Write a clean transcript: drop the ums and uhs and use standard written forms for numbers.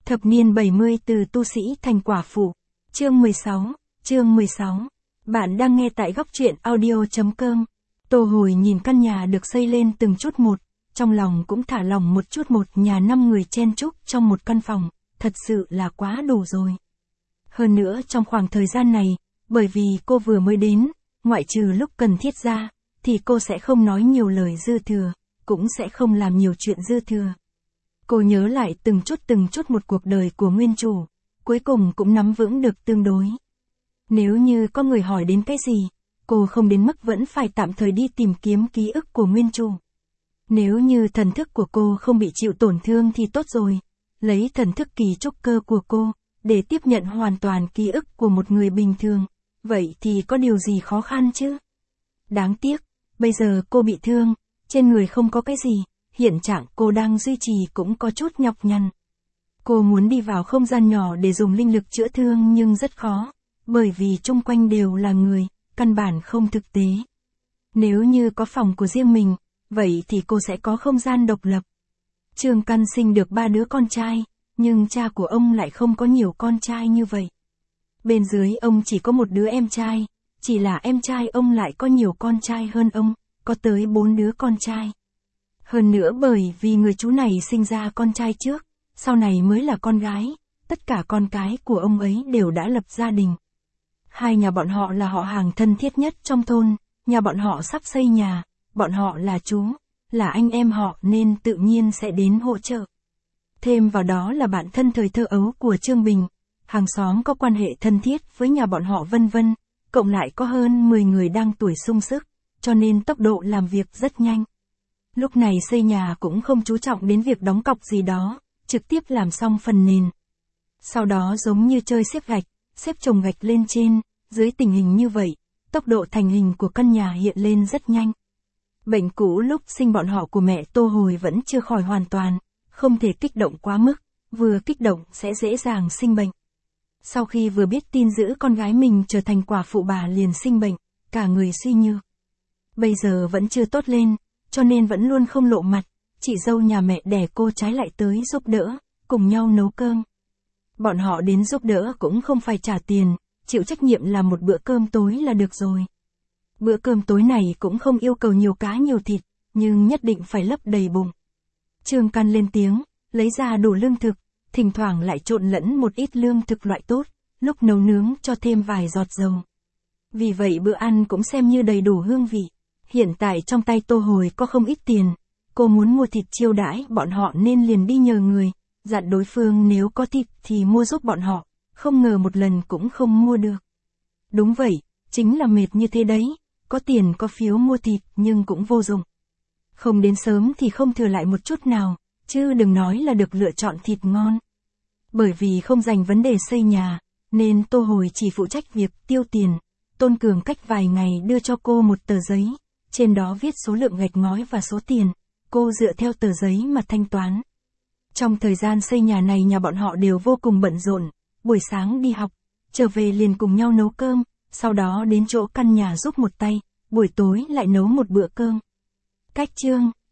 Thập niên 70 từ tu sĩ thành quả phụ. Chương 16. Bạn đang nghe tại góc truyện audio.com. Tô Hồi nhìn căn nhà được xây lên từng chút một, trong lòng cũng thả lỏng một chút. Một nhà 5 người chen chúc trong một căn phòng, thật sự là quá đủ rồi. Hơn nữa trong khoảng thời gian này, bởi vì cô vừa mới đến, ngoại trừ lúc cần thiết ra, thì cô sẽ không nói nhiều lời dư thừa, cũng sẽ không làm nhiều chuyện dư thừa. Cô nhớ lại từng chút một cuộc đời của nguyên chủ, cuối cùng cũng nắm vững được tương đối. Nếu như có người hỏi đến cái gì, cô không đến mức vẫn phải tạm thời đi tìm kiếm ký ức của nguyên chủ. Nếu như thần thức của cô không bị chịu tổn thương thì tốt rồi, lấy thần thức kỳ trúc cơ của cô, để tiếp nhận hoàn toàn ký ức của một người bình thường, vậy thì có điều gì khó khăn chứ? Đáng tiếc, bây giờ cô bị thương, trên người không có cái gì, hiện trạng cô đang duy trì cũng có chút nhọc nhằn. Cô muốn đi vào không gian nhỏ để dùng linh lực chữa thương nhưng rất khó, bởi vì chung quanh đều là người, căn bản không thực tế. Nếu như có phòng của riêng mình, vậy thì cô sẽ có không gian độc lập. Trương Căn sinh được 3 đứa con trai, nhưng cha của ông lại không có nhiều con trai như vậy. Bên dưới ông chỉ có một đứa em trai, chỉ là em trai ông lại có nhiều con trai hơn ông, có tới 4 đứa con trai. Hơn nữa bởi vì người chú này sinh ra con trai trước, sau này mới là con gái, tất cả con cái của ông ấy đều đã lập gia đình. Hai nhà bọn họ là họ hàng thân thiết nhất trong thôn, nhà bọn họ sắp xây nhà, bọn họ là chú, là anh em họ nên tự nhiên sẽ đến hỗ trợ. Thêm vào đó là bạn thân thời thơ ấu của Trương Bình, hàng xóm có quan hệ thân thiết với nhà bọn họ vân vân, cộng lại có hơn 10 người đang tuổi sung sức, cho nên tốc độ làm việc rất nhanh. Lúc này xây nhà cũng không chú trọng đến việc đóng cọc gì đó, trực tiếp làm xong phần nền. Sau đó giống như chơi xếp gạch, xếp chồng gạch lên trên, dưới tình hình như vậy, tốc độ thành hình của căn nhà hiện lên rất nhanh. Bệnh cũ lúc sinh bọn họ của mẹ Tô Hồi vẫn chưa khỏi hoàn toàn, không thể kích động quá mức, vừa kích động sẽ dễ dàng sinh bệnh. Sau khi vừa biết tin giữ con gái mình trở thành quả phụ bà liền sinh bệnh, cả người suy nhược. Bây giờ vẫn chưa tốt lên, cho nên vẫn luôn không lộ mặt, chị dâu nhà mẹ đẻ cô trái lại tới giúp đỡ, cùng nhau nấu cơm. Bọn họ đến giúp đỡ cũng không phải trả tiền, chịu trách nhiệm làm một bữa cơm tối là được rồi. Bữa cơm tối này cũng không yêu cầu nhiều cá nhiều thịt, nhưng nhất định phải lấp đầy bụng. Trương Căn lên tiếng, lấy ra đủ lương thực, thỉnh thoảng lại trộn lẫn một ít lương thực loại tốt, lúc nấu nướng cho thêm vài giọt dầu. Vì vậy bữa ăn cũng xem như đầy đủ hương vị. Hiện tại trong tay Tô Hồi có không ít tiền, cô muốn mua thịt chiêu đãi bọn họ nên liền đi nhờ người, dặn đối phương nếu có thịt thì mua giúp bọn họ, không ngờ một lần cũng không mua được. Đúng vậy, chính là mệt như thế đấy, có tiền có phiếu mua thịt nhưng cũng vô dụng. Không đến sớm thì không thừa lại một chút nào, chứ đừng nói là được lựa chọn thịt ngon. Bởi vì không dành vấn đề xây nhà, nên Tô Hồi chỉ phụ trách việc tiêu tiền. Tôn Cường cách vài ngày đưa cho cô một tờ giấy, trên đó viết số lượng gạch ngói và số tiền, cô dựa theo tờ giấy mà thanh toán. Trong thời gian xây nhà này nhà bọn họ đều vô cùng bận rộn, buổi sáng đi học, trở về liền cùng nhau nấu cơm, sau đó đến chỗ căn nhà giúp một tay, buổi tối lại nấu một bữa cơm. Cách chương,